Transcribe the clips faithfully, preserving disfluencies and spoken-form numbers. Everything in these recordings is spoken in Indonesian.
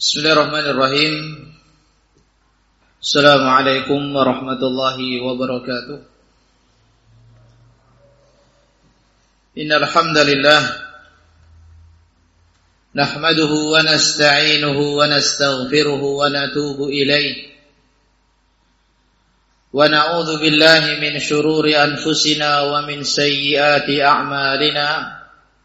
Bismillahirrahmanirrahim. Assalamualaikum warahmatullahi wabarakatuh. Innal hamdalillah nahmaduhu wa nasta'inuhu wa nastaghfiruhu wa natubu ilayh. Wa na'udzu billahi min shururi anfusina wa min sayyiati a'malina.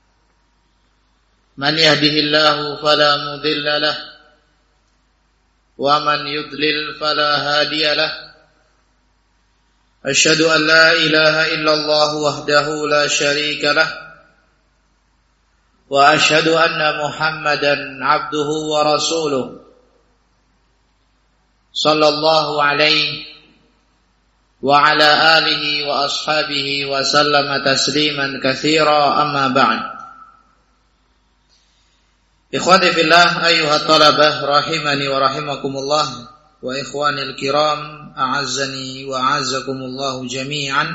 Man yahdihillahu fala mudilla lahu wa man yudlil fala hadiya lahu. Asyhadu an la ilaha illallah wahdahu la syarika lahu wa asyhadu anna Muhammadan abduhu wa rasuluh sallallahu alaihi wa ala alihi wa ashabihi wa sallama tasliman katsira, amma ba'd. Ikhwati fillah, ayyuhat talabah rahimani wa rahimakumullah, wa ikhwanil kiram a'azzani wa a'azzakumullahu jami'an.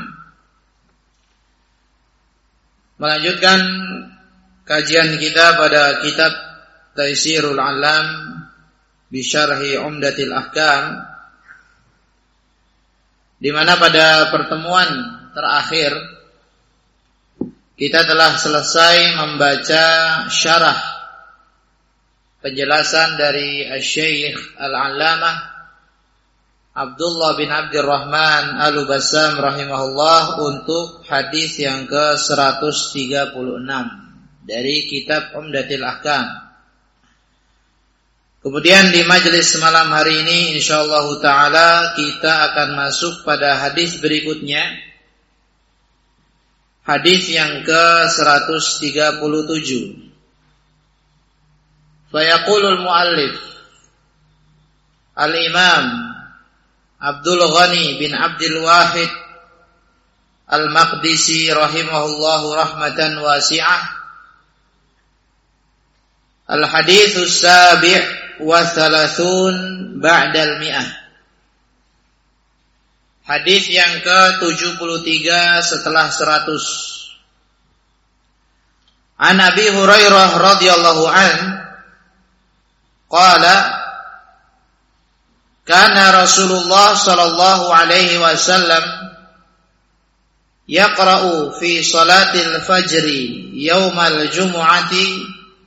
Melanjutkan kajian kita pada kitab Taisirul Alam bi Syarhi Umdatil Ahkam, di mana pada pertemuan terakhir kita telah selesai membaca syarah penjelasan dari Asy-Syaikh Al-Allamah Abdullah bin Abdurrahman Al-Bassam rahimahullah untuk hadis yang ke seratus tiga puluh enam dari kitab Umdatil Ahkam. Kemudian di majelis malam hari ini insyaallah taala kita akan masuk pada hadis berikutnya, hadis yang ke seratus tiga puluh tujuh. Fayaqulul muallif Al-Imam Abdul Ghani bin Abdul Wahid Al-Maqdisi rahimahullahu rahmatan wasi'ah. Al-haditsus sabi' wa thalathun ba'dal mi'ah. Hadis yang ke tujuh puluh tiga setelah seratus. An Abi Hurairah radhiyallahu anhu qala kana Rasulullah sallallahu alaihi wasallam yaqra'u fi salatil fajri yaumal jumu'ati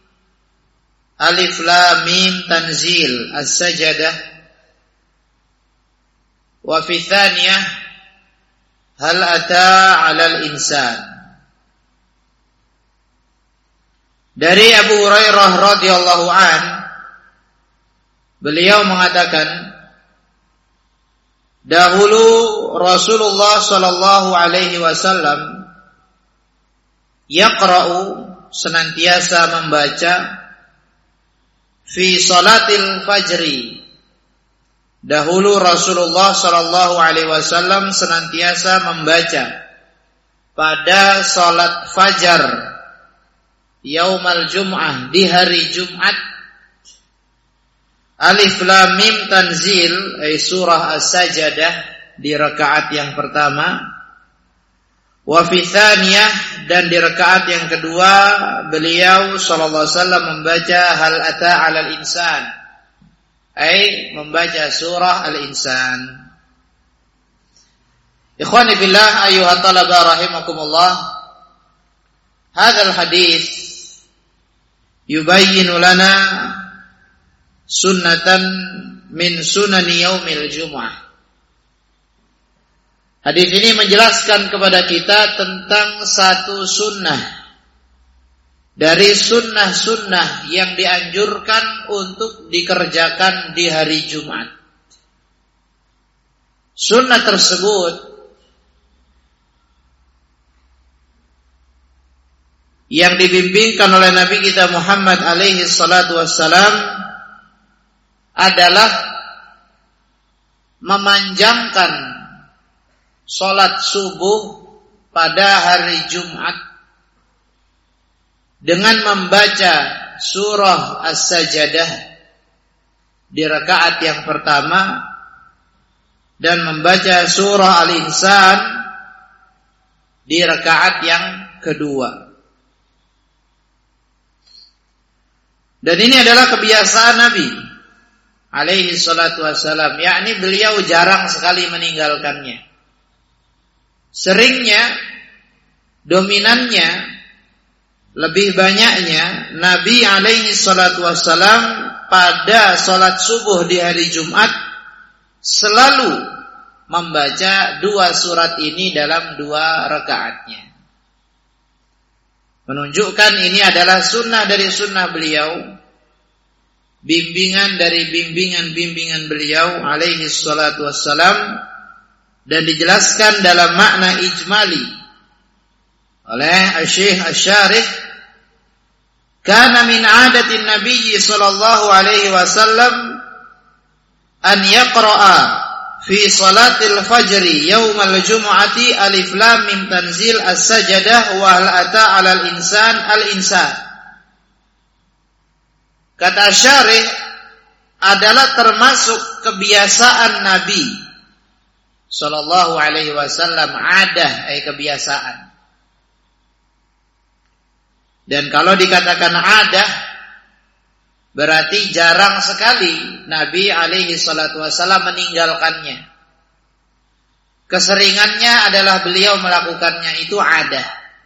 alif lam mim tanzil as-sajdah wa fi thaniyah hal ata 'alal insan. Dari Abu Hurairah radhiyallahu anhu, beliau mengatakan, dahulu Rasulullah sallallahu alaihi wasallam yaqra'u, senantiasa membaca, fi salatil fajri. Dahulu Rasulullah sallallahu alaihi wasallam senantiasa membaca pada salat fajar yaumal jum'ah, di hari Jumat, alif lam mim tanzil, ay surah as-sajdah, di rakaat yang pertama, wa fi thaniyah, dan di rakaat yang kedua beliau sallallahu alaihi wasallam membaca hal ata 'alal insan, ay membaca surah al-insan. Ikhwani billah, ayyuhat talaba rahimakumullah, hadzal hadis yubayyinu lana sunnatan min sunani yaumil jumu'ah. Hadis ini menjelaskan kepada kita tentang satu sunnah dari sunnah-sunnah yang dianjurkan untuk dikerjakan di hari Jumat. Sunnah tersebut yang dibimbingkan oleh Nabi kita Muhammad alaihi salatu wassalam adalah memanjangkan salat subuh pada hari Jumat dengan membaca surah as-sajdah di rakaat yang pertama dan membaca surah al-insan di rakaat yang kedua. Dan ini adalah kebiasaan Nabi alaihi salatu wassalam, yakni beliau jarang sekali meninggalkannya. Seringnya, dominannya, lebih banyaknya Nabi alaihi salatu wassalam pada salat subuh di hari Jumat selalu membaca dua surat ini dalam dua rakaatnya. Menunjukkan ini adalah sunnah dari sunnah beliau, bimbingan dari bimbingan-bimbingan beliau alaihi salatu wassalam, dan dijelaskan dalam makna ijmali oleh Syekh Asy-Syarih, kana min adatin Nabi sallallahu alaihi wasallam an yaqra'a fi salatil fajri yaumal jumu'ati alif lam mim tanzil as-sajdah wa hal ata 'alal insan al-insan. Kata Syarih, adalah termasuk kebiasaan Nabi sallallahu alaihi wasallam, adah ay kebiasaan. Dan kalau dikatakan adah, berarti jarang sekali Nabi alaihi salatu wasallam meninggalkannya. Keseringannya adalah beliau melakukannya, itu adah.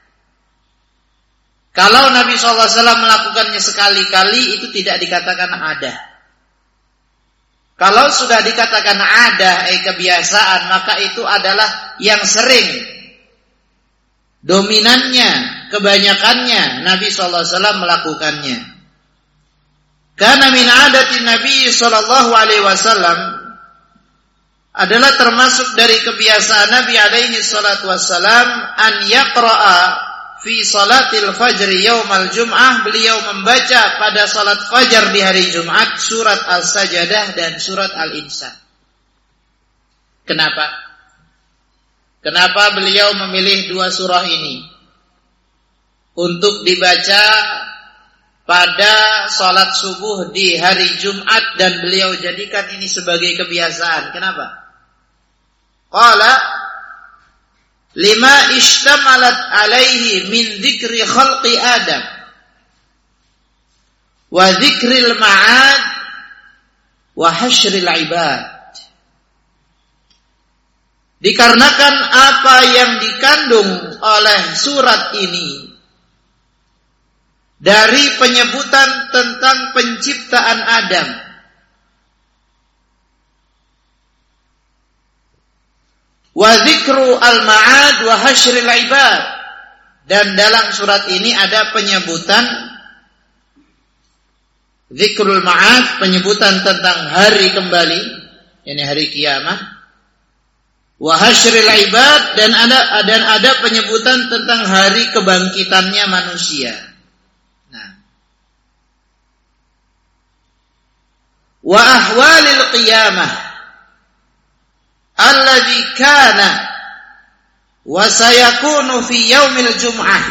Kalau Nabi shallallahu alaihi wasallam melakukannya sekali-kali, itu tidak dikatakan adah. Kalau sudah dikatakan adah, eh kebiasaan, maka itu adalah yang sering, dominannya, kebanyakannya Nabi shallallahu alaihi wasallam melakukannya. Karena min adatin Nabi sallallahu alaihi wasallam, adalah termasuk dari kebiasaan Nabi alaihi salatu wasallam, an yaqra'a fi salatil fajri yaumal jum'ah, beliau membaca pada salat fajar di hari Jumat surat As-Sajdah dan surat Al-Insan. Kenapa? Kenapa beliau memilih dua surah ini untuk dibaca pada salat subuh di hari Jumat, dan beliau jadikan ini sebagai kebiasaan? Kenapa? Qala lima ishtamalat alaihi min dzikri khalqi Adam wa dzikril ma'ad wa hasyril ibad. Dikarenakan apa yang dikandung oleh surat ini dari penyebutan tentang penciptaan Adam, wa dzikru al-ma'ad wa hasyril ibad, dan dalam surat ini ada penyebutan dzikrul ma'ad, penyebutan tentang hari kembali, yakni hari kiamat, wa hasyril ibad, dan ada dan ada penyebutan tentang hari kebangkitannya manusia. Wa ahwalil qiyamah alladzi kana wa sayakunu fi yaumil jum'ah.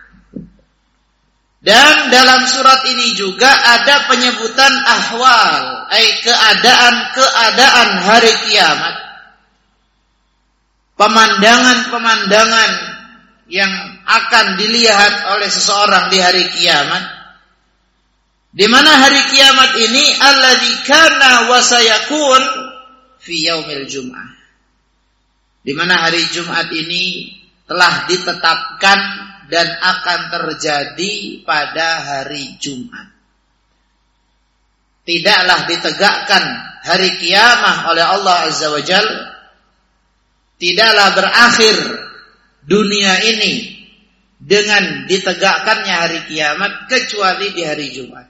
Dan dalam surat ini juga ada penyebutan ahwal, ay keadaan-keadaan hari kiamat, pemandangan-pemandangan yang akan dilihat oleh seseorang di hari kiamat. Di mana hari kiamat ini alladzi kana wa sayakun fi yaumil jum'ah, di mana hari Jumat ini telah ditetapkan dan akan terjadi pada hari Jumat. Tidaklah ditegakkan hari kiamat oleh Allah Azza wa Jalla, tidaklah berakhir dunia ini dengan ditegakkannya hari kiamat kecuali di hari Jumat.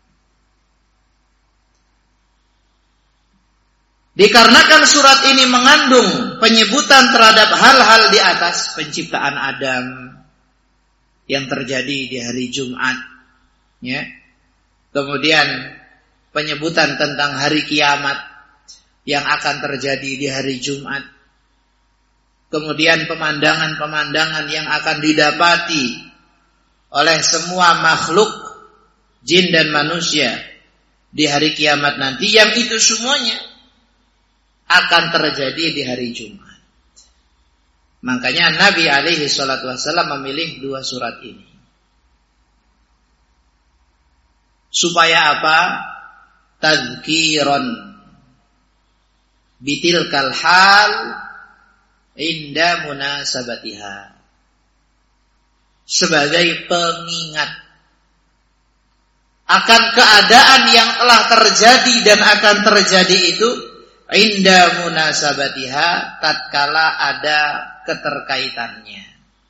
Dikarenakan surat ini mengandung penyebutan terhadap hal-hal di atas, penciptaan Adam yang terjadi di hari Jumat, ya. Kemudian penyebutan tentang hari kiamat yang akan terjadi di hari Jumat. Kemudian pemandangan-pemandangan yang akan didapati oleh semua makhluk jin dan manusia di hari kiamat nanti, yang itu semuanya akan terjadi di hari Jumat. Makanya Nabi alaihi salatu wassalam memilih dua surat ini. Supaya apa? tadhkiran bitilkal hal inda munasabatiha, sebagai pengingat akan keadaan yang telah terjadi dan akan terjadi itu inda munasabatiha, tatkala ada keterkaitannya,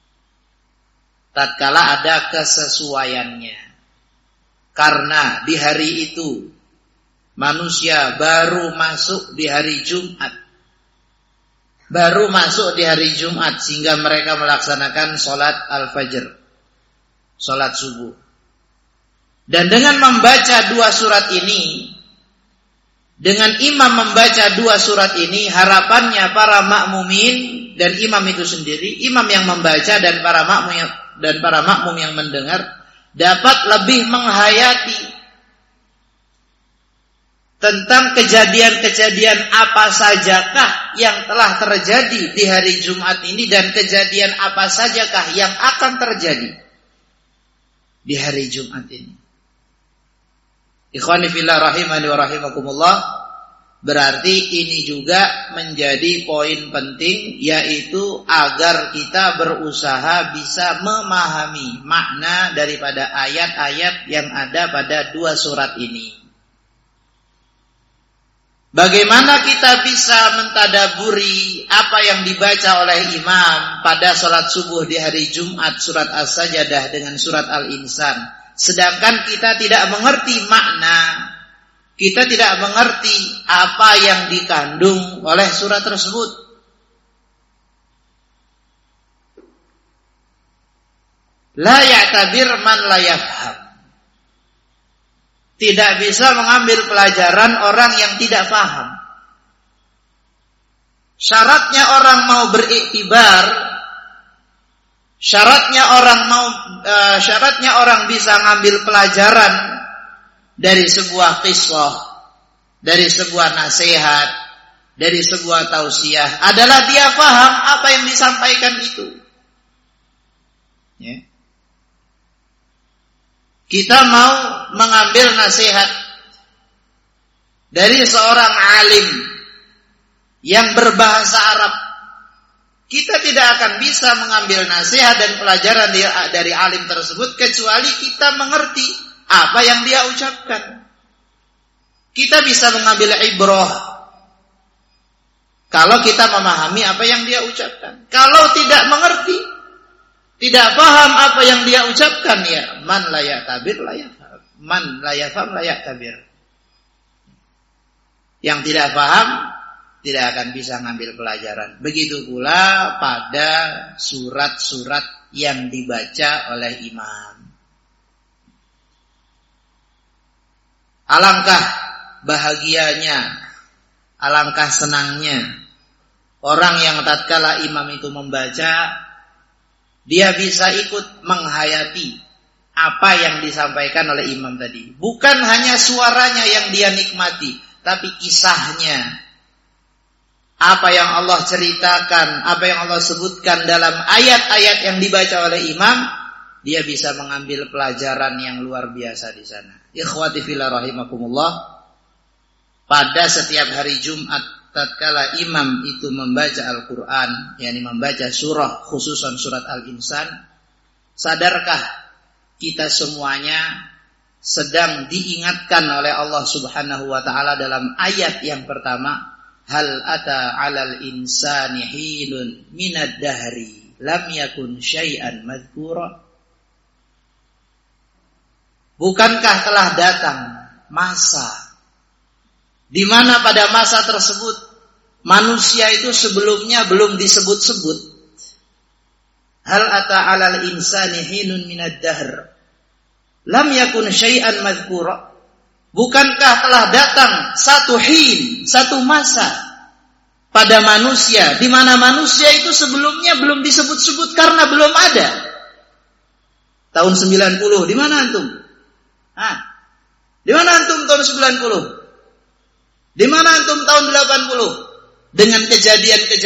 tatkala ada kesesuaiannya. Karena di hari itu manusia baru masuk di hari Jumat, baru masuk di hari Jumat, sehingga mereka melaksanakan sholat al-fajr, sholat subuh. Dan dengan membaca dua surat ini, dengan imam membaca dua surat ini, harapannya para makmumin dan imam itu sendiri, imam yang membaca dan para makmum yang, dan para makmum yang mendengar, dapat lebih menghayati tentang kejadian-kejadian apa sajakah yang telah terjadi di hari Jumat ini, dan kejadian apa sajakah yang akan terjadi di hari Jumat ini. Ikhwani fillah rahimani wa rahimakumullah, berarti ini juga menjadi poin penting, yaitu agar kita berusaha bisa memahami makna daripada ayat-ayat yang ada pada dua surat ini. Bagaimana kita bisa mentadaburi apa yang dibaca oleh imam pada salat subuh di hari Jumat, surat As-Sajdah dengan surat Al-Insan, sedangkan kita tidak mengerti makna, kita tidak mengerti apa yang dikandung oleh surat tersebut. La ya'tabir man la yafham. Tidak bisa mengambil pelajaran orang yang tidak paham. Syaratnya orang mau beriktibar, syaratnya orang mau uh, syaratnya orang bisa mengambil pelajaran dari sebuah qisah, dari sebuah nasihat, dari sebuah tausiah, adalah dia paham apa yang disampaikan itu. Ya. Kita mau mengambil nasihat dari seorang alim yang berbahasa Arab, kita tidak akan bisa mengambil nasihat dan pelajaran dari alim tersebut kecuali kita mengerti apa yang dia ucapkan. Kita bisa mengambil ibrah kalau kita memahami apa yang dia ucapkan. Kalau tidak mengerti, tidak paham apa yang dia ucapkan, ya man la ya'tabir la yafham, man la yafham la ya'tabir. Yang tidak paham tidak akan bisa ngambil pelajaran. Begitu pula pada surat-surat yang dibaca oleh imam. Alangkah bahagianya, alangkah senangnya orang yang tatkala imam itu membaca, dia bisa ikut menghayati apa yang disampaikan oleh imam tadi. Bukan hanya suaranya yang dia nikmati, tapi kisahnya. Apa yang Allah ceritakan, apa yang Allah sebutkan dalam ayat-ayat yang dibaca oleh imam, dia bisa mengambil pelajaran yang luar biasa di sana. Ikhwati fillah rahimakumullah, pada setiap hari Jumat tatkala imam itu membaca Al-Quran, yakni membaca surah, khususan surat Al-Insan, sadarkah kita semuanya sedang diingatkan oleh Allah Subhanahu wa taala dalam ayat yang pertama, hal ata 'alal insani hinun minad dahri lam yakun syai'an madhkura. Bukankah telah datang masa di mana pada masa tersebut manusia itu sebelumnya belum disebut-sebut. Hal ata 'alal insani hinun minad dahr lam yakun syai'an madhkura. Bukankah telah datang satu hin, satu masa pada manusia di mana manusia itu sebelumnya belum disebut-sebut karena belum ada. Tahun sembilan puluh, di mana antum? Hah? Di mana antum tahun sembilan puluh? Di mana antum tahun delapan puluh? Dengan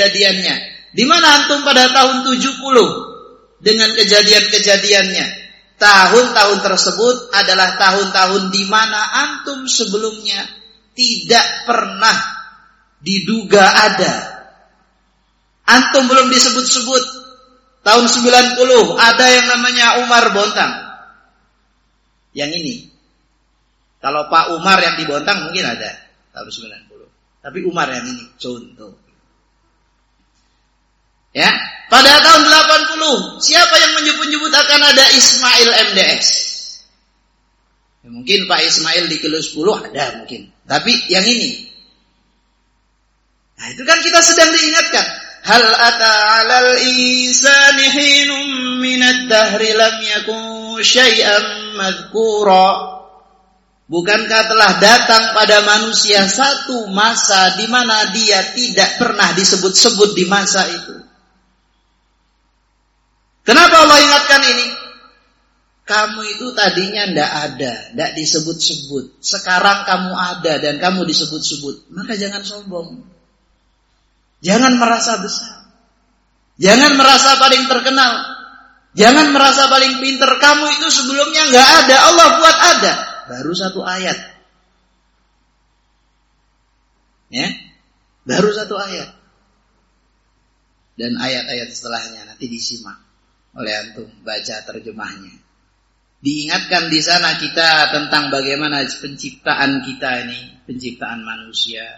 kejadian-kejadiannya. Di mana antum pada tahun tujuh puluh? Dengan kejadian-kejadiannya. tahun-tahun tersebut adalah tahun-tahun di mana antum sebelumnya tidak pernah diduga ada. Antum belum disebut-sebut. Tahun sembilan puluh ada yang namanya Umar Bontang. Yang ini. Kalau Pak Umar yang di Bontang mungkin ada tahun sembilan puluh. Tapi Umar yang ini contoh. Ya, pada tahun delapan puluh siapa yang menyebut-nyebut akan ada Ismail M D S? Ya, mungkin Pak Ismail di kilo sepuluh ada mungkin. Tapi yang ini. Nah, itu kan kita sedang diingatkan. Hal ata 'alal insani hinum minad dahri lam yakun syai'an madhkura. Bukankah telah datang pada manusia satu masa di mana dia tidak pernah disebut-sebut di masa itu? Kenapa Allah ingatkan ini? Kamu itu tadinya tidak ada, tidak disebut-sebut. Sekarang kamu ada dan kamu disebut-sebut. Maka jangan sombong. Jangan merasa besar. Jangan merasa paling terkenal. Jangan merasa paling pinter. Kamu itu sebelumnya nggak ada, Allah buat ada. Baru satu ayat. Ya, baru satu ayat. Dan ayat-ayat setelahnya nanti disimak oleh antum, baca terjemahnya. Diingatkan di sana kita tentang bagaimana penciptaan kita ini, penciptaan manusia.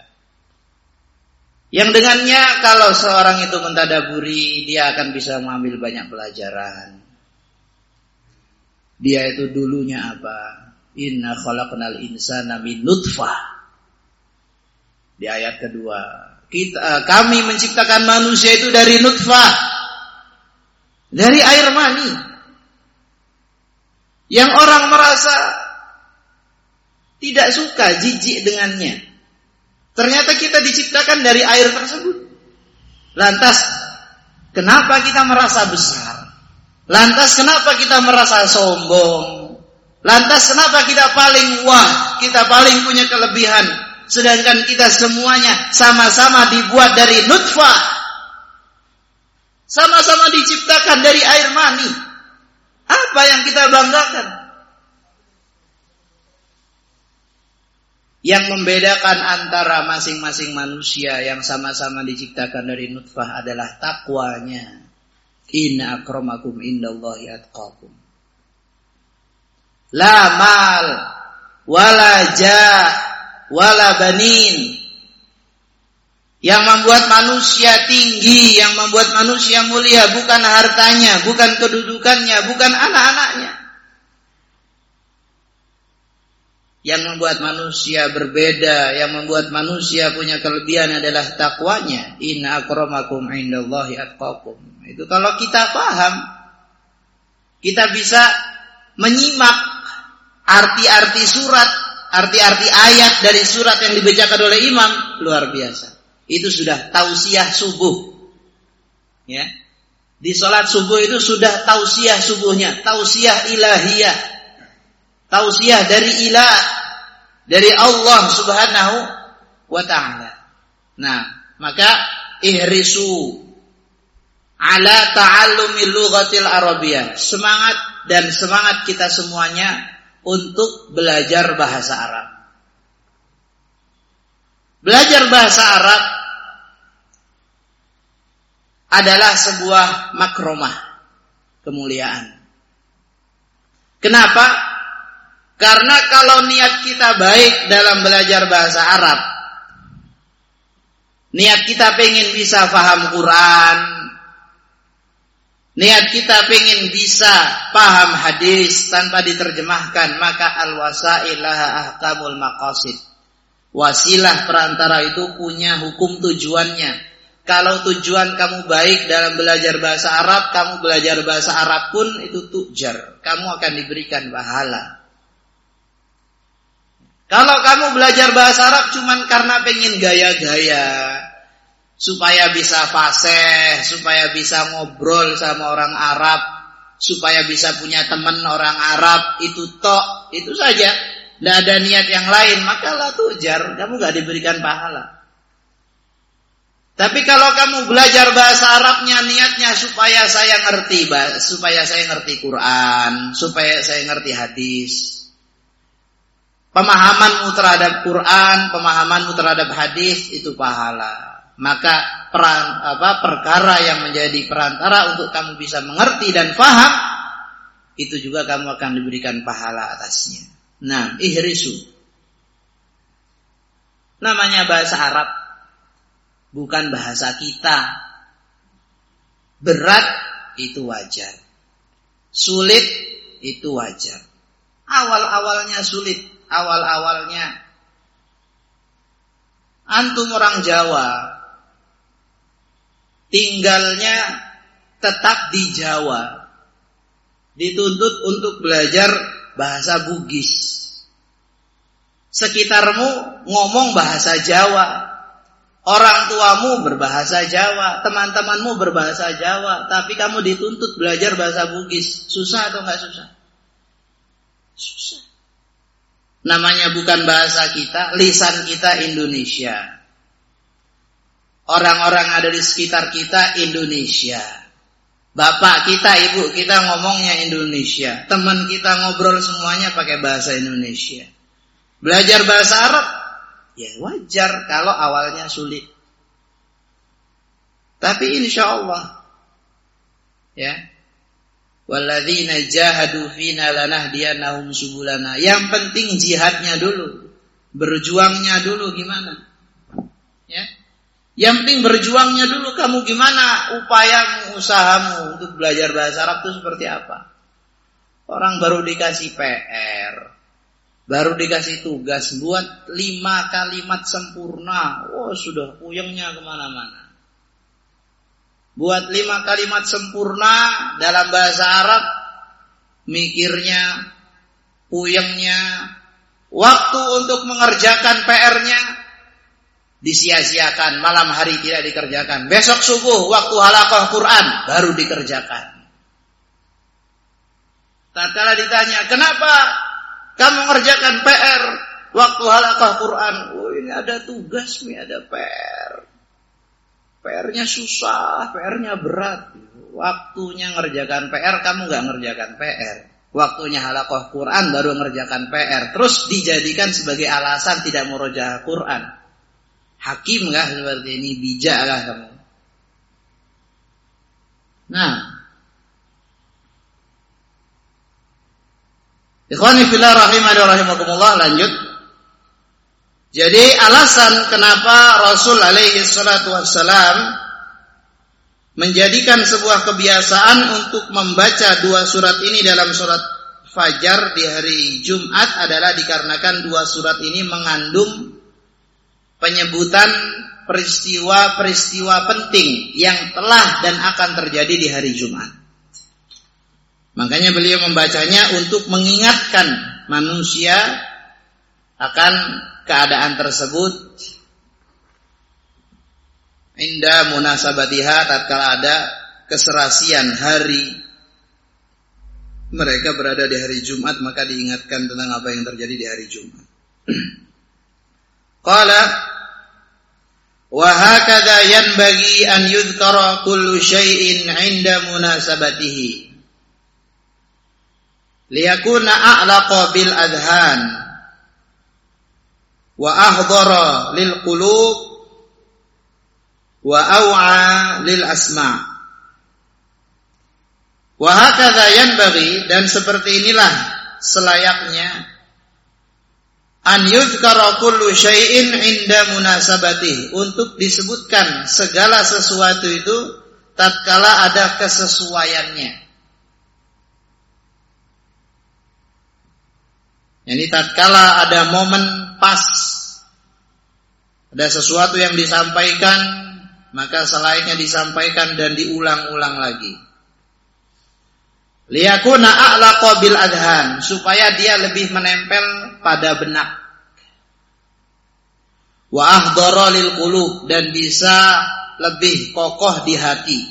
Yang dengannya kalau seorang itu mentadaburi, dia akan bisa mengambil banyak pelajaran. Dia itu dulunya apa? Inna khalaqnal insana min nutfah. Di ayat kedua, kita kami menciptakan manusia itu dari nutfah, dari air mani. Yang orang merasa tidak suka, jijik dengannya. Ternyata kita diciptakan dari air tersebut. Lantas, kenapa kita merasa besar? Lantas, kenapa kita merasa sombong? Lantas, kenapa kita paling wah, kita paling punya kelebihan? Sedangkan kita semuanya sama-sama dibuat dari nutfah. Sama-sama diciptakan dari air mani. Apa yang kita banggakan? Yang membedakan antara masing-masing manusia yang sama-sama diciptakan dari nutfah adalah takwanya. Inna akramakum indallahi atqakum. La mal wala ja wala banin. Yang membuat manusia tinggi, yang membuat manusia mulia bukan hartanya, bukan kedudukannya, bukan anak-anaknya. Yang membuat manusia berbeda, yang membuat manusia punya kelebihan adalah takwanya. Inna akramakum indallahi atqakum. Itu kalau kita paham, kita bisa menyimak arti-arti surat, arti-arti ayat dari surat yang dibacakan oleh imam, luar biasa. Itu sudah tausiah subuh. Ya. Di salat subuh itu sudah tausiah subuhnya, tausiah ilahiyah. Tausiah dari ilah, dari Allah Subhanahu wa ta'ala. Nah, maka ihrisu ala ta'allumi lughatil arabiyyah. Semangat dan semangat kita semuanya untuk belajar bahasa Arab. Belajar bahasa Arab adalah sebuah makromah, kemuliaan. Kenapa? Karena kalau niat kita baik dalam belajar bahasa Arab, niat kita pengen bisa paham Quran, niat kita pengen bisa paham hadis tanpa diterjemahkan, maka al-wasailaha ahkamul maqasid. Wasilah perantara itu punya hukum tujuannya. Kalau tujuan kamu baik dalam belajar bahasa Arab, kamu belajar bahasa Arab pun itu tujar. Kamu akan diberikan pahala. Kalau kamu belajar bahasa Arab cuman karena pengen gaya-gaya, supaya bisa fasih, supaya bisa ngobrol sama orang Arab, supaya bisa punya teman orang Arab, itu tok, itu saja. Tidak ada niat yang lain, maka la tujar, kamu gak diberikan pahala. Tapi kalau kamu belajar bahasa Arabnya niatnya supaya saya ngerti, supaya saya ngerti Quran, supaya saya ngerti hadis. Pemahamanmu terhadap Quran, pemahamanmu terhadap hadis itu pahala. Maka peran, apa, perkara yang menjadi perantara untuk kamu bisa mengerti dan faham, itu juga kamu akan diberikan pahala atasnya. Nah, ihrisu. Namanya bahasa Arab. Bukan bahasa kita. Berat itu wajar. Sulit itu wajar. Awal-awalnya sulit. Awal-awalnya. Antum orang Jawa. Tinggalnya tetap di Jawa. Dituntut untuk belajar bahasa Bugis. Sekitarmu ngomong bahasa Jawa. Orang tuamu berbahasa Jawa, teman-temanmu berbahasa Jawa, tapi kamu dituntut belajar bahasa Bugis. Susah atau enggak susah? Susah. Namanya bukan bahasa kita, lisan kita Indonesia. Orang-orang ada di sekitar kita Indonesia. Bapak kita, ibu kita ngomongnya Indonesia. Teman kita ngobrol semuanya pakai bahasa Indonesia. Belajar bahasa Arab, ya wajar kalau awalnya sulit. Tapi insya Allah, ya, walladzina jahadu fina lanahdiyannahum subulana. Yang penting jihadnya dulu, berjuangnya dulu gimana, ya. Yang penting berjuangnya dulu, kamu gimana upayamu, usahamu untuk belajar bahasa Arab itu seperti apa? Orang baru dikasih P R, baru dikasih tugas buat lima kalimat sempurna. Oh sudah puyengnya kemana-mana. Buat lima kalimat sempurna dalam bahasa Arab, mikirnya, puyengnya, waktu untuk mengerjakan P R-nya disia-siakan, malam hari tidak dikerjakan. Besok subuh waktu halaqah Quran baru dikerjakan. Tatkala ditanya, kenapa kamu mengerjakan P R waktu halaqah Quran? Oh ini ada tugas nih, ada P R. P R-nya susah, P R-nya berat. Waktunya ngerjakan P R, kamu gak ngerjakan P R. Waktunya halaqah Quran baru ngerjakan P R. Terus dijadikan sebagai alasan tidak murojaah Quran. Hakim kah seperti ini? Bijak kah kamu? Nah, ikhwani fillah rahimani wa rahimakumullah, lanjut. Jadi alasan kenapa Rasul alaihi salatu wassalam menjadikan sebuah kebiasaan untuk membaca dua surat ini dalam surat Fajar di hari Jumat adalah dikarenakan dua surat ini mengandung penyebutan peristiwa-peristiwa penting yang telah dan akan terjadi di hari Jumat. Makanya beliau membacanya untuk mengingatkan manusia akan keadaan tersebut. Inda munasabatiha, tatkala ada keserasian hari mereka berada di hari Jumat, maka diingatkan tentang apa yang terjadi di hari Jumat. Qala wa hakadha yanbaghi an yudhkara kullu syai'in 'inda munasabatihi liyakuna a'laqa bil adhan wa ahdara lil qulub wa aw'a lil asma'. Wa hakadha yanbaghi, dan seperti inilah selayaknya an yudhkara kullu syai'in 'inda munasabatihi, untuk disebutkan segala sesuatu itu tatkala ada kesesuaiannya. Yani tatkala ada momen pas, ada sesuatu yang disampaikan, maka selayaknya disampaikan dan diulang-ulang lagi. Liyakuna a'laqa bil adhan, supaya dia lebih menempel pada benak. Wa ahdara lil qulub, dan bisa lebih kokoh di hati.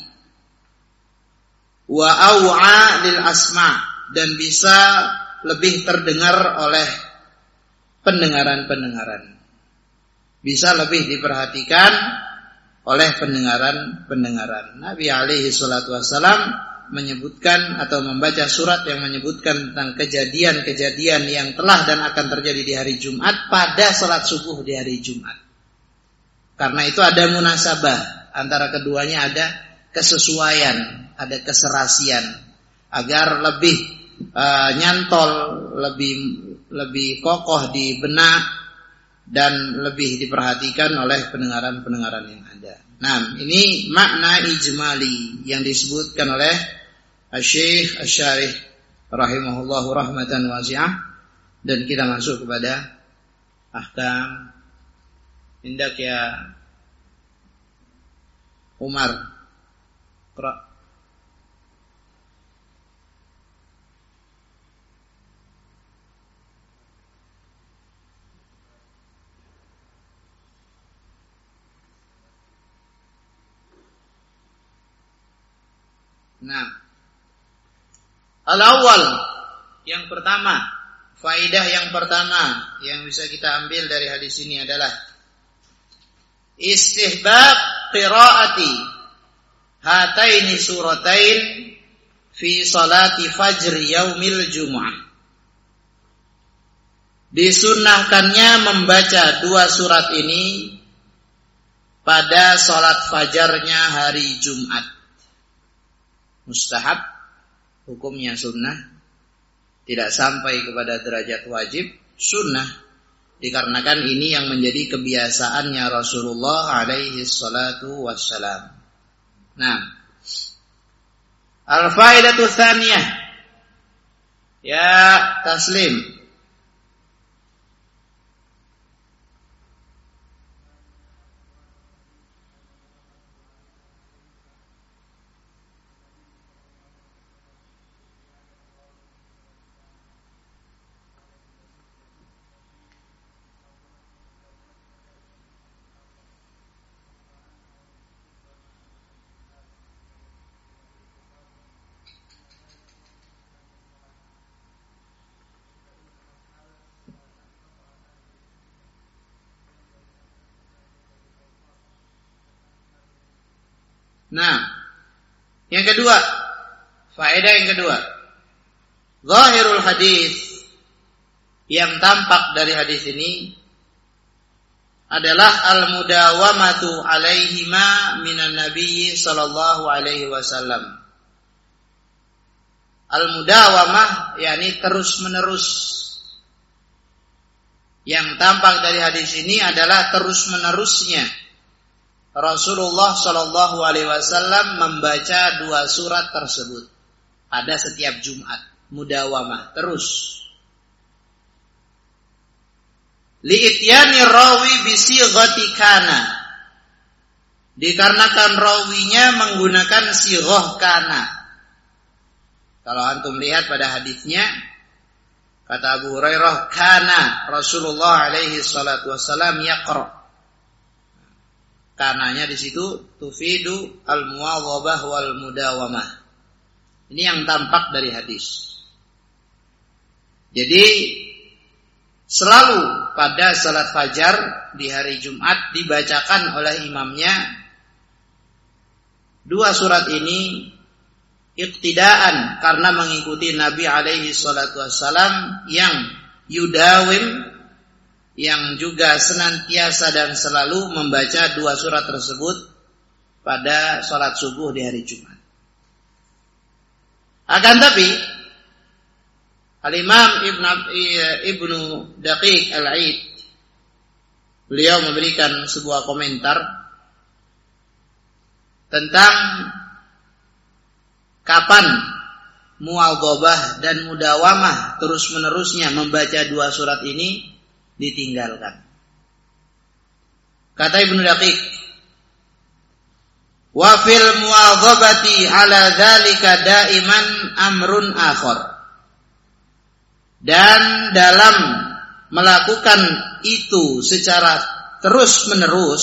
Wa aw'a lil asma', dan bisa lebih terdengar oleh pendengaran-pendengaran. Bisa lebih diperhatikan oleh pendengaran-pendengaran. Nabi alaihi salatu wassalam menyebutkan atau membaca surat yang menyebutkan tentang kejadian-kejadian yang telah dan akan terjadi di hari Jumat pada salat subuh di hari Jumat. Karena itu ada munasabah antara keduanya, ada kesesuaian, ada keserasian agar lebih uh, nyantol, lebih lebih kokoh di benak dan lebih diperhatikan oleh pendengaran-pendengaran yang ada. Nah, ini makna ijmali yang disebutkan oleh Asy-Syaikh Asy-Syarih rahimahullahu rahmatan wasi'ah, dan kita masuk kepada ahkam. Indak ya Umar. Qra. Nah, al-awwal, yang pertama, faidah yang pertama yang bisa kita ambil dari hadis ini adalah istihbab qiraati hataini suratain fi salati fajr yaumil jumu'ah. Disunnahkannya membaca dua surat ini pada salat fajarnya hari Jumat. Mustahab, hukumnya sunnah, tidak sampai kepada derajat wajib, sunnah, dikarenakan ini yang menjadi kebiasaannya Rasulullah alaihi salatu wassalam. Nah, al-faidatu tsaniyah, ya Taslim. Nah, yang kedua, faedah yang kedua, zahirul hadis, yang tampak dari hadis ini adalah al-mudawamatu alaihima minan nabiyyi sallallahu alaihi wasallam. Al-mudawamah yakni terus menerus. Yang tampak dari hadis ini adalah terus menerusnya Rasulullah Shallallahu Alaihi Wasallam membaca dua surat tersebut. Ada setiap Jumat, mudawamah terus. Li'ityani rawi bisighati kana, dikarenakan rawinya menggunakan sighah kana. Kalau antum lihat pada hadisnya, kata Abu Hurairah, kana Rasulullah alaihi salatu wasallam yaqra. Kananya di situ tufidu al-muwadhabah wal mudawamah. Ini yang tampak dari hadis. Jadi selalu pada salat fajar di hari Jumat dibacakan oleh imamnya dua surat ini iqtidaan, karena mengikuti Nabi alaihi salatu wassalam yang yudawim, yang juga senantiasa dan selalu membaca dua surat tersebut pada salat subuh di hari Jumat. Akan tapi Al-Imam Ibn, Ibnu Daqiq Al-Aid, beliau memberikan sebuah komentar tentang kapan muwadhabah dan mudawamah terus menerusnya membaca dua surat ini ditinggalkan. Kata Ibnu Daqiq, wa fil muwadhabati ala dzalika daiman amrun akhar. Dan dalam melakukan itu secara terus menerus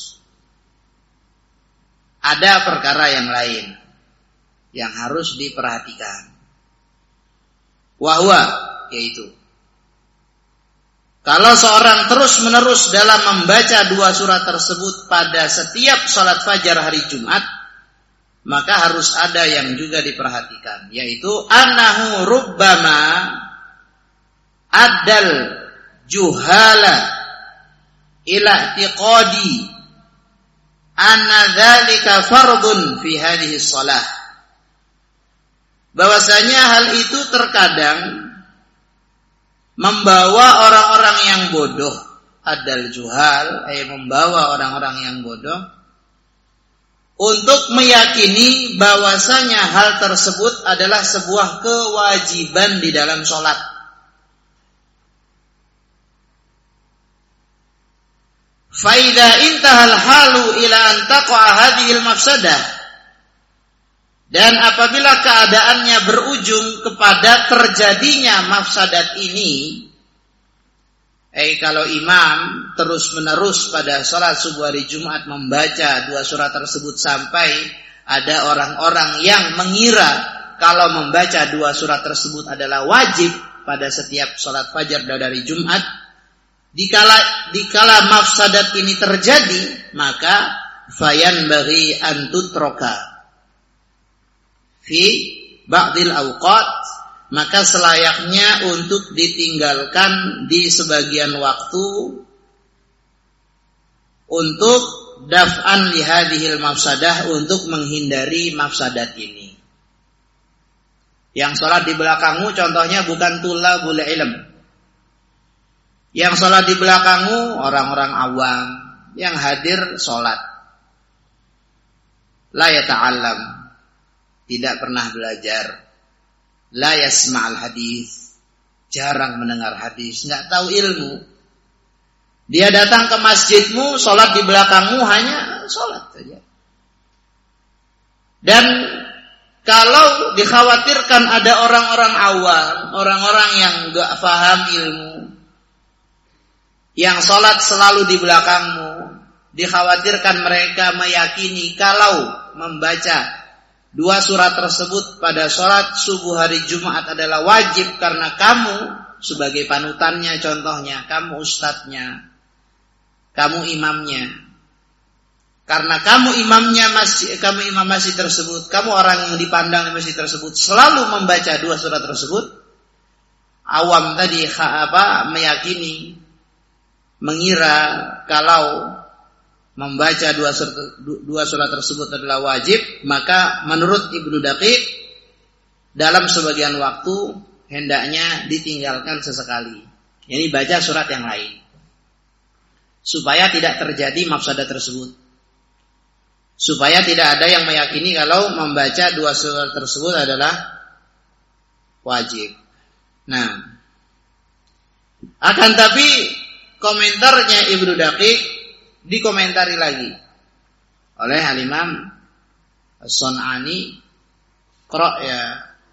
ada perkara yang lain yang harus diperhatikan. Wa huwa, yaitu Kalau seorang terus-menerus dalam membaca dua surat tersebut pada setiap salat fajar hari Jumat, maka harus ada yang juga diperhatikan, yaitu annahu rubbama addal juhala ila i'tiqadi anna dzalika fardun fi hadhihi shalah. Bahwasanya hal itu terkadang membawa orang-orang yang bodoh, adal juhal, eh membawa orang-orang yang bodoh untuk meyakini bahwasanya hal tersebut adalah sebuah kewajiban di dalam sholat. Faida intahal halu ila an taqa'a hadhil mafsadah. Dan apabila keadaannya berujung kepada terjadinya mafsadat ini, eh kalau imam terus-menerus pada sholat subuh hari Jumat membaca dua surat tersebut sampai ada orang-orang yang mengira kalau membaca dua surat tersebut adalah wajib pada setiap sholat fajar dari Jumat, dikala dikala mafsadat ini terjadi, maka fayan bagi antutroka fi ba'dil awqat, maka selayaknya untuk ditinggalkan di sebagian waktu untuk daf'an li hadhil mafsadah, untuk menghindari mafsadat ini. Yang salat di belakangmu contohnya bukan tulabul ilm. Yang salat di belakangmu orang-orang awam yang hadir salat. La yata'allam, tidak pernah belajar, la yasma'al hadis, jarang mendengar hadis, enggak tahu ilmu. Dia datang ke masjidmu, sholat di belakangmu, hanya sholat saja. Dan kalau dikhawatirkan ada orang-orang awam, orang-orang yang enggak paham ilmu, yang sholat selalu di belakangmu, dikhawatirkan mereka meyakini kalau membaca dua surat tersebut pada sholat subuh hari Jumat adalah wajib karena kamu sebagai panutannya, contohnya kamu ustadznya, kamu imamnya. Karena kamu imamnya masjid, kamu imam masjid tersebut, kamu orang yang dipandang di masjid tersebut selalu membaca dua surat tersebut, awam tadi apa meyakini, mengira kalau membaca dua surat, dua surat tersebut adalah wajib, maka menurut Ibnu Daqiq dalam sebagian waktu hendaknya ditinggalkan sesekali. Ini baca surat yang lain supaya tidak terjadi mafsadah tersebut, supaya tidak ada yang meyakini kalau membaca dua surat tersebut adalah wajib. Nah, akan tapi komentarnya Ibnu Daqiq dikomentari lagi oleh Al-Imam As-Sun'ani. Qra' ya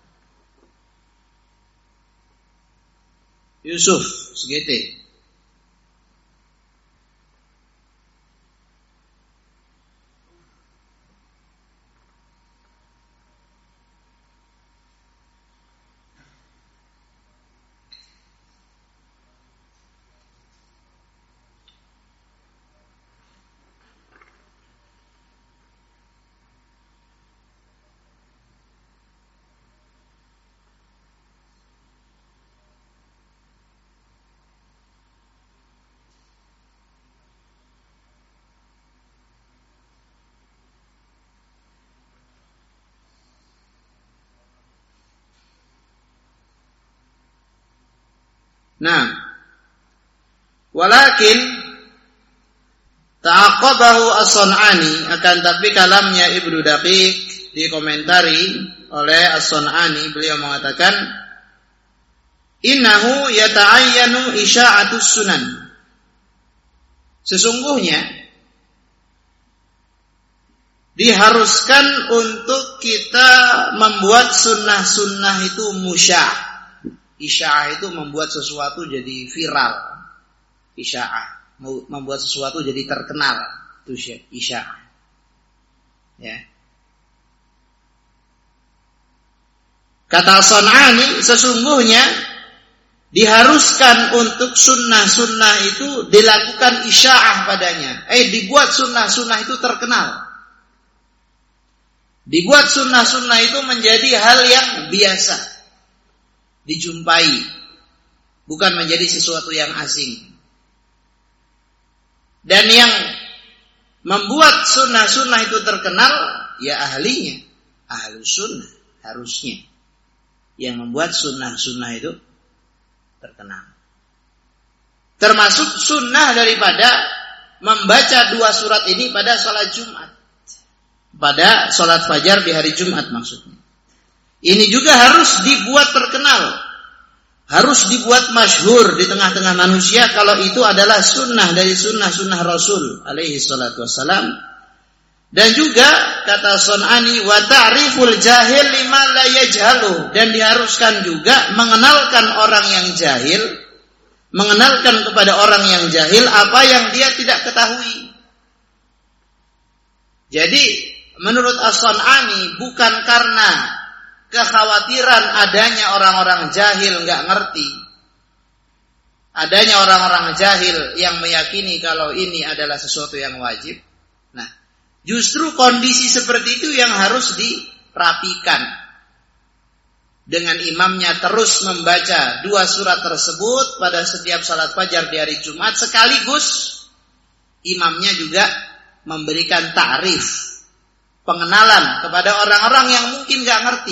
Yusuf Segete. Nah, walakin ta'aqabahu As-Sun'ani, akan tapi kalamnya Ibnu Daqiq dikomentari oleh As-Sun'ani, beliau mengatakan innahu yata'ayyanu isya'atus sunan. Sesungguhnya diharuskan untuk kita membuat sunnah-sunnah itu musya'. Isya'ah itu membuat sesuatu jadi viral. Isya'ah, membuat sesuatu jadi terkenal. Itu isya'ah. Ya. Kata Sun'ani, sesungguhnya diharuskan untuk sunnah-sunnah itu dilakukan isya'ah padanya. Eh, dibuat sunnah-sunnah itu terkenal. Dibuat sunnah-sunnah itu menjadi hal yang biasa, dijumpai, bukan menjadi sesuatu yang asing. Dan yang membuat sunnah-sunnah itu terkenal, ya ahlinya, ahlu sunnah harusnya. Yang membuat sunnah-sunnah itu terkenal. Termasuk sunnah daripada membaca dua surat ini pada sholat Jumat. Pada sholat fajar di hari Jumat maksudnya. Ini juga harus dibuat terkenal. Harus dibuat masyhur di tengah-tengah manusia kalau itu adalah sunnah dari sunnah-sunnah Rasul alaihi salatu wassalam. Dan juga kata Son'ani, wa ta'riful jahil lima la yajhalu, dan diharuskan juga mengenalkan orang yang jahil, mengenalkan kepada orang yang jahil apa yang dia tidak ketahui. Jadi menurut As-Son'ani, bukan karena kekhawatiran adanya orang-orang jahil nggak ngerti, adanya orang-orang jahil yang meyakini kalau ini adalah sesuatu yang wajib. Nah, justru kondisi seperti itu yang harus dirapikan. Dengan imamnya terus membaca dua surat tersebut pada setiap salat fajar di hari Jumat, sekaligus imamnya juga memberikan ta'rif, pengenalan kepada orang-orang yang mungkin gak ngerti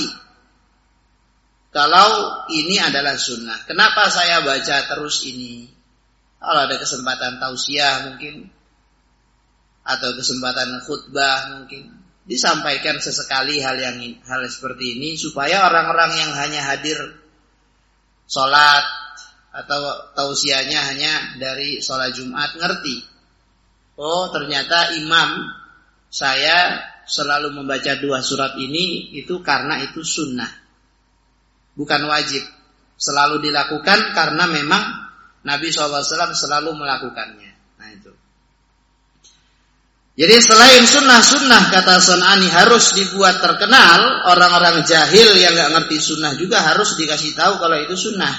kalau ini adalah sunnah. Kenapa saya baca terus ini? Kalau ada kesempatan tausiah mungkin, atau kesempatan khutbah mungkin, disampaikan sesekali hal yang hal seperti ini supaya orang-orang yang hanya hadir sholat atau tausiahnya hanya dari sholat Jumat ngerti. Oh, ternyata imam saya selalu membaca dua surat ini itu karena itu sunnah, bukan wajib. Selalu dilakukan karena memang Nabi shallallahu alaihi wasallam selalu melakukannya. Nah itu. Jadi selain sunnah-sunnah kata Son'ani harus dibuat terkenal, orang-orang jahil yang gak ngerti sunnah juga harus dikasih tahu kalau itu sunnah.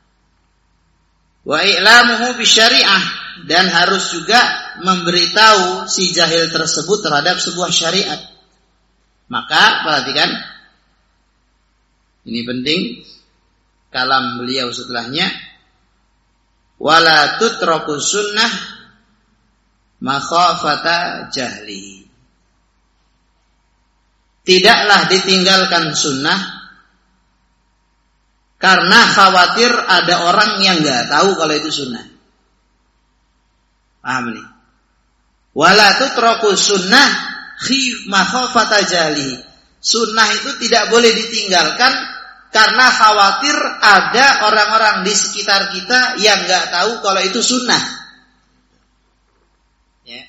Wa i'lamuhu bisyari'ah, dan harus juga memberitahu si jahil tersebut terhadap sebuah syariat. Maka perhatikan, ini penting, kalam beliau setelahnya, wala tutraku sunnah makhafata jahli. Tidaklah ditinggalkan sunnah karena khawatir ada orang yang gak tahu kalau itu sunnah. Paham nih? Wala tutraku sunnah khif makhafata jahli. Sunnah itu tidak boleh ditinggalkan karena khawatir ada orang-orang di sekitar kita yang gak tahu kalau itu sunnah. Ya.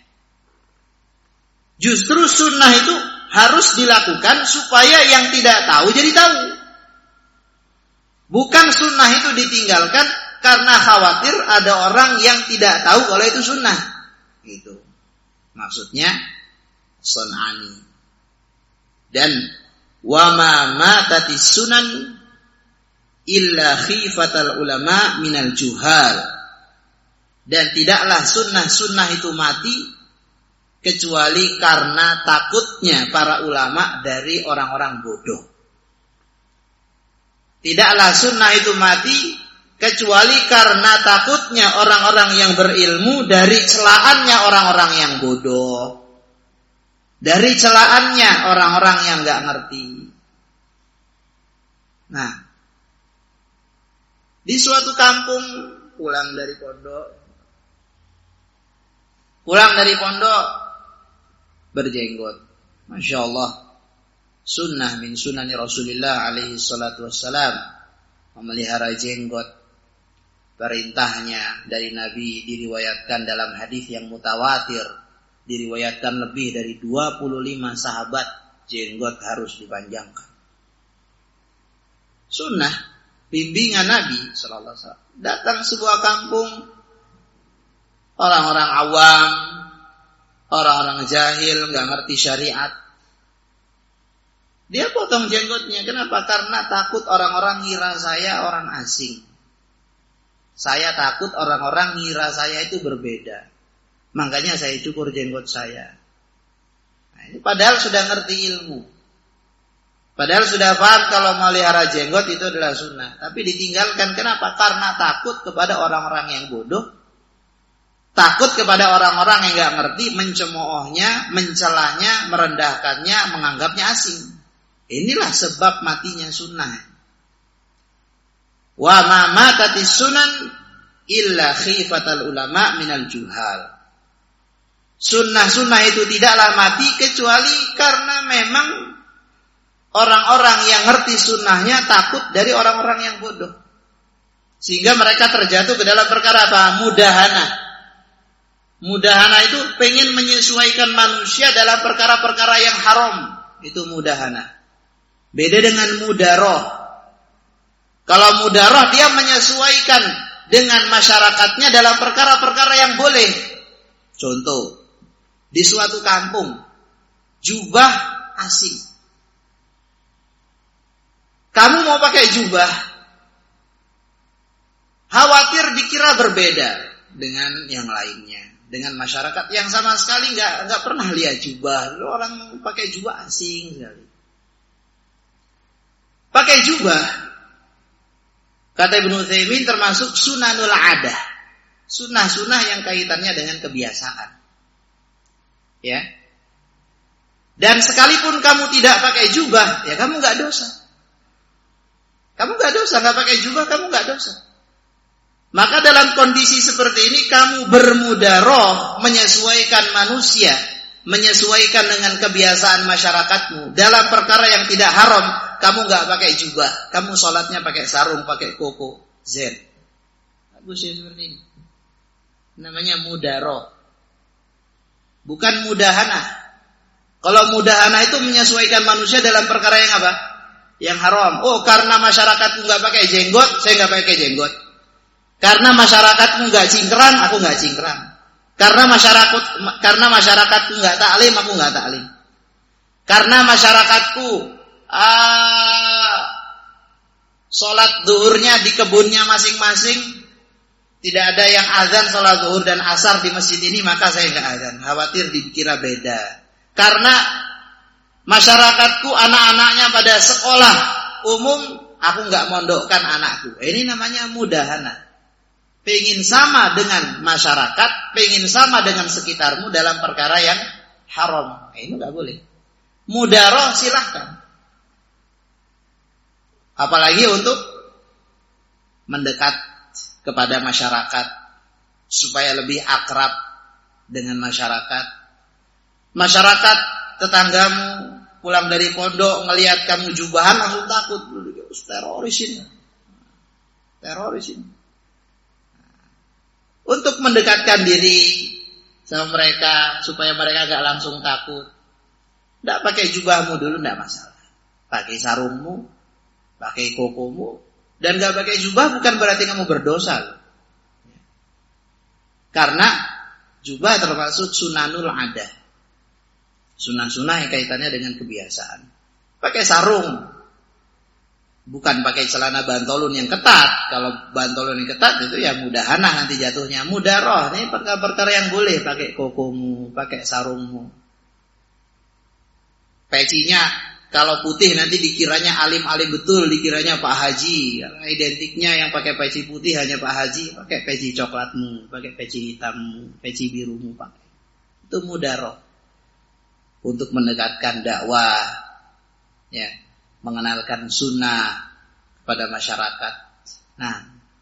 Justru sunnah itu harus dilakukan supaya yang tidak tahu jadi tahu. Bukan sunnah itu ditinggalkan karena khawatir ada orang yang tidak tahu kalau itu sunnah. Gitu. Maksudnya Son'ani. Dan wa ma matati sunan illa khifatal ulama minal juhal. Dan tidaklah sunnah-sunnah itu mati kecuali karena takutnya para ulama dari orang-orang bodoh. Tidaklah sunnah itu mati kecuali karena takutnya orang-orang yang berilmu dari celaannya orang-orang yang bodoh, dari celaannya orang-orang yang gak ngerti. Nah, di suatu kampung pulang dari pondok, pulang dari pondok berjenggot, masya Allah, sunnah min sunani Rasulullah alaihi salatu wassalam, memelihara jenggot. Perintahnya dari Nabi diriwayatkan dalam hadis yang mutawatir, diriwayatkan lebih dari dua puluh lima sahabat jenggot harus dipanjangkan. Sunnah, bimbingan Nabi sallallahu alaihi wasallam. Datang sebuah kampung, orang-orang awam, orang-orang jahil, nggak ngerti syariat. Dia potong jenggotnya. Kenapa? Karena takut orang-orang ngira saya orang asing. Saya takut orang-orang ngira saya itu berbeda. Makanya saya cukur jenggot saya. Nah, ini padahal sudah ngerti ilmu. Padahal sudah paham kalau melihara jenggot itu adalah sunnah. Tapi ditinggalkan kenapa? Karena takut kepada orang-orang yang bodoh. Takut kepada orang-orang yang gak ngerti, mencemoohnya, mencelanya, merendahkannya, menganggapnya asing. Inilah sebab matinya sunnah. Wa ma matatis sunan illa khifatal ulama minal juhal. Sunnah-sunnah itu tidaklah mati kecuali karena memang orang-orang yang ngerti sunnahnya takut dari orang-orang yang bodoh. Sehingga mereka terjatuh ke dalam perkara apa? Mudahana. Mudahana itu pengen menyesuaikan manusia dalam perkara-perkara yang haram. Itu mudahana. Beda dengan mudaroh. Kalau mudaroh dia menyesuaikan dengan masyarakatnya dalam perkara-perkara yang boleh. Contoh. Di suatu kampung, jubah asing. Kamu mau pakai jubah, khawatir dikira berbeda dengan yang lainnya, dengan masyarakat yang sama sekali nggak nggak pernah lihat jubah. Orang pakai jubah asing sekali. Pakai jubah, kata Ibnu Utsaimin termasuk sunanul adah, sunnah-sunnah yang kaitannya dengan kebiasaan. Ya, dan sekalipun kamu tidak pakai jubah, ya kamu nggak dosa. Kamu nggak dosa, nggak pakai jubah, kamu nggak dosa. Maka dalam kondisi seperti ini kamu bermudaroh menyesuaikan manusia, menyesuaikan dengan kebiasaan masyarakatmu dalam perkara yang tidak haram. Kamu nggak pakai jubah, kamu sholatnya pakai sarung, pakai koko, zen. Bagus ya seperti ini. Namanya mudaroh. Bukan mudahana. Kalau mudahana itu menyesuaikan manusia dalam perkara yang apa? Yang haram. Oh, karena masyarakatmu nggak pakai jenggot, saya nggak pakai jenggot. Karena masyarakatmu nggak cingkrang, aku nggak cingkrang. Karena masyarakat, karena masyarakatku nggak taklim, aku nggak taklim. Karena masyarakatku uh, sholat zuhurnya di kebunnya masing-masing. Tidak ada yang azan sholat zuhur dan asar di masjid ini, maka saya nggak azan. Khawatir dikira beda. Karena masyarakatku anak-anaknya pada sekolah umum, aku nggak mondokkan anakku. Ini namanya mudahana. Pengen sama dengan masyarakat, pengen sama dengan sekitarmu dalam perkara yang haram. Ini nggak boleh. Mudaroh silahkan. Apalagi untuk mendekat kepada masyarakat supaya lebih akrab dengan masyarakat. Masyarakat tetanggamu pulang dari pondok ngelihat kamu jubahan langsung takut, teroris ini. Teroris ini. Untuk mendekatkan diri sama mereka supaya mereka gak langsung takut. Tidak pakai jubahmu dulu tidak masalah. Pakai sarungmu, pakai kokomu. Dan gak pakai jubah bukan berarti kamu berdosa. Karena jubah termasuk sunanul adah. Sunnah-sunnah yang kaitannya dengan kebiasaan. Pakai sarung. Bukan pakai celana bantolun yang ketat. Kalau bantolun yang ketat itu ya mudahana nanti jatuhnya. Mudaroh. Ini perkara-perkara yang boleh. Pakai kokomu, pakai sarungmu. Pecinya kalau putih nanti dikiranya alim-alim betul, dikiranya Pak Haji. Identiknya yang pakai peci putih hanya Pak Haji, pakai peci coklatmu, pakai peci hitammu, peci birumu pakai. Itu mudaroh. Untuk mendekatkan dakwah, ya, mengenalkan sunnah kepada masyarakat. Nah,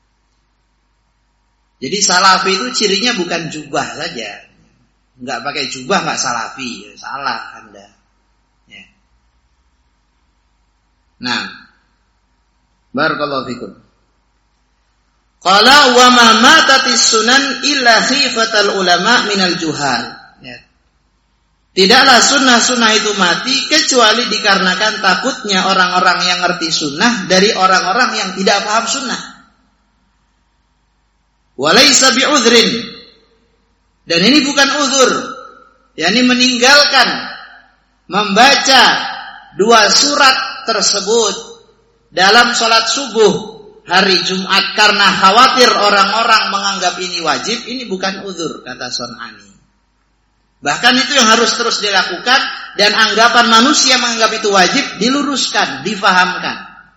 jadi salafi itu cirinya bukan jubah saja. Enggak pakai jubah enggak salafi, salah Anda. Nah, barakallahu fikum. Qala wa ma matatis sunan illa khifatal ulama minal juhal. Ya. Tidaklah sunnah-sunnah itu mati kecuali dikarenakan takutnya orang-orang yang ngerti sunnah dari orang-orang yang tidak paham sunnah. Walaysa bi'udhrin. Dan ini bukan uzur. yakni meninggalkan membaca dua surat tersebut dalam sholat subuh hari Jumat karena khawatir orang-orang menganggap ini wajib, ini bukan uzur, kata Son'ani. Bahkan itu yang harus terus dilakukan, dan anggapan manusia menganggap itu wajib diluruskan, difahamkan.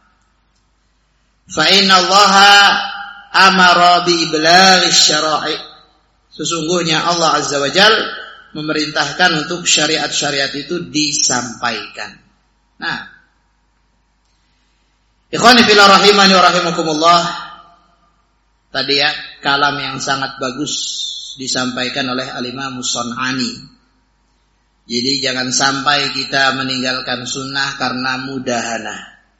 Fa innallaha amara bi iblaghish syara'i. Sesungguhnya Allah Azza wa Jalla memerintahkan untuk syariat-syariat itu disampaikan. Nah, ikhwani fillah rahimani wa rahimakumullah, tadi ya kalam yang sangat bagus disampaikan oleh Al-Imam Son'ani. Jadi jangan sampai kita meninggalkan sunnah karena mudahana.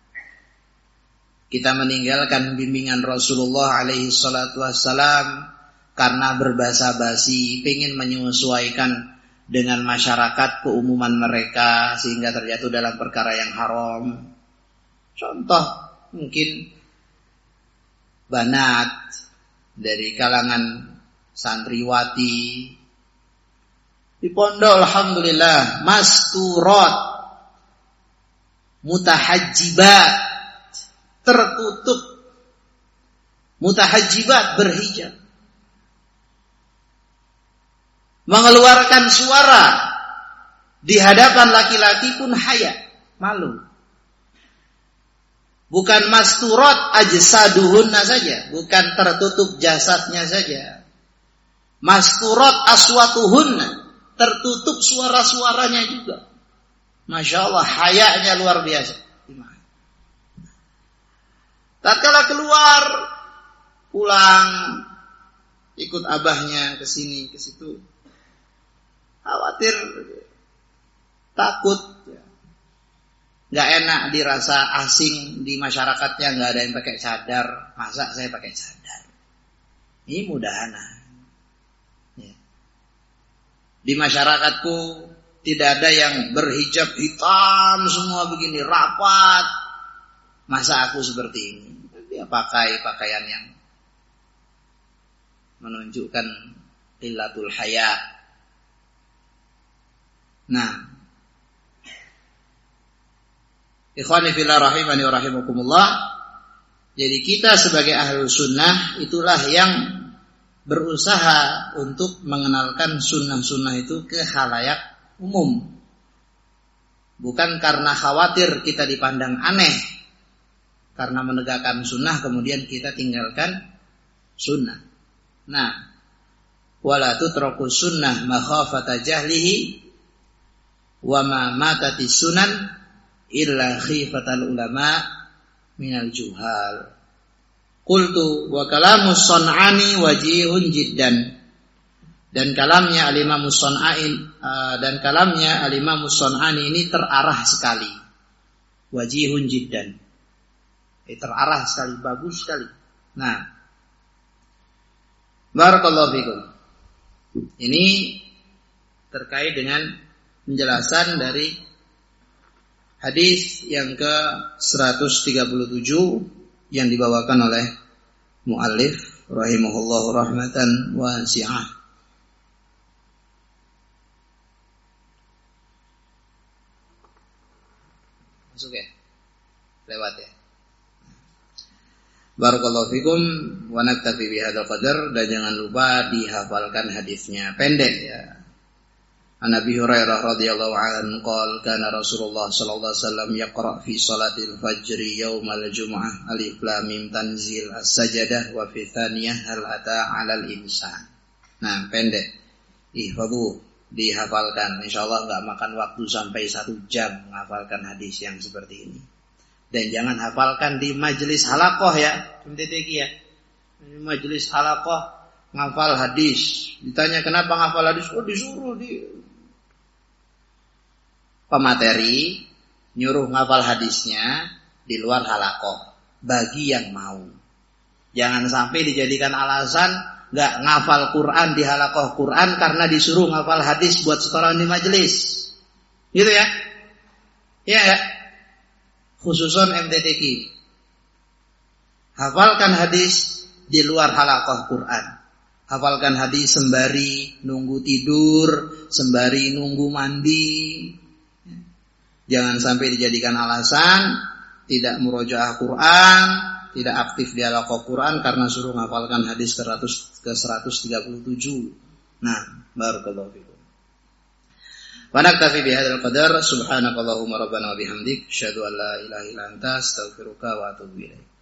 Kita meninggalkan bimbingan Rasulullah alaihi salatu wassalam karena berbasa-basi, pengen menyesuaikan dengan masyarakat, keumuman mereka, sehingga terjatuh dalam perkara yang haram. Contoh, mungkin banat dari kalangan santriwati di pondok, alhamdulillah, masturat, mutahajjibat, tertutup, mutahajjibat, berhijab, mengeluarkan suara di hadapan laki-laki pun haya, malu. Bukan masturat ajsaduhunna saja, bukan tertutup jasadnya saja. Masturat aswatuhunna, tertutup suara-suaranya juga. Masya Allah, hayanya luar biasa. Tatkala keluar, pulang, ikut abahnya ke sini, ke situ, khawatir, takut, nggak enak, dirasa asing di masyarakatnya, nggak ada yang pakai cadar, masa saya pakai cadar? Ini mudahana. Ya. Di masyarakatku tidak ada yang berhijab hitam semua begini rapat, masa aku seperti ini? Dia pakai pakaian yang menunjukkan qillatul haya. Nah, ikhwani fillah rahimani wa rahimakumullah, jadi kita sebagai ahlu sunnah itulah yang berusaha untuk mengenalkan sunnah-sunnah itu ke khalayak umum. Bukan karena khawatir kita dipandang aneh karena menegakkan sunnah kemudian kita tinggalkan sunnah. Nah, wala tutraku sunnah makhafata jahlihi wa ma matati sunan illa khifatal ulama minal juhal. Qultu wa kalamu Son'ani wajihun jiddan. Dan kalamnya al-Imam Son'ani uh, dan kalamnya al-Imam Son'ani ini terarah sekali. Wajihun jiddan. Eh, terarah sekali, bagus sekali. Nah, barakallahu fikum. Ini terkait dengan penjelasan dari hadis yang ke seratus tiga puluh tujuh yang dibawakan oleh muallif rahimahullahu rahmatan wasi'ah. Masuk ya? Lewat ya? Barakallahu fikum wa naktafi bihadzal qadar, dan jangan lupa dihafalkan hadisnya, pendek ya. An Abi Hurairah radhiyallahu anhu qala kana Rasulullah sallallahu alaihi wasallam yaqra fi salatil fajr yaumal jumu'ah alif lam mim tanzil as-sajdah wa fi thaniyah hal ata 'alal insan. Nah, pendek. Ihfadhu, dihafalkan. Insyaallah enggak makan waktu sampai satu jam menghafalkan hadis yang seperti ini. Dan jangan hafalkan di majelis halaqah ya, M T T Q ya. Di majelis halaqah ngafal hadis. Ditanya kenapa ngafal hadis? Oh, disuruh di pemateri nyuruh ngafal hadisnya di luar halaqah bagi yang mau. Jangan sampai dijadikan alasan enggak ngafal Quran di halaqah Quran karena disuruh ngafal hadis buat setoran di majelis. Gitu ya? Iya enggak? Khususon M T T Q. Hafalkan hadis di luar halaqah Quran. Hafalkan hadis sembari nunggu tidur, sembari nunggu mandi. Jangan sampai dijadikan alasan tidak murojaah Quran tidak aktif di halaqah Quran karena suruh menghafalkan hadis ke seratus tiga puluh tujuh. Nah, barakallahu fikum. Wa naktafi bihadzal qadar, subhanakallahumma rabbana wa bihamdik, asyhadu an la ilaha illa anta, astaghfiruka wa atubu ilaik.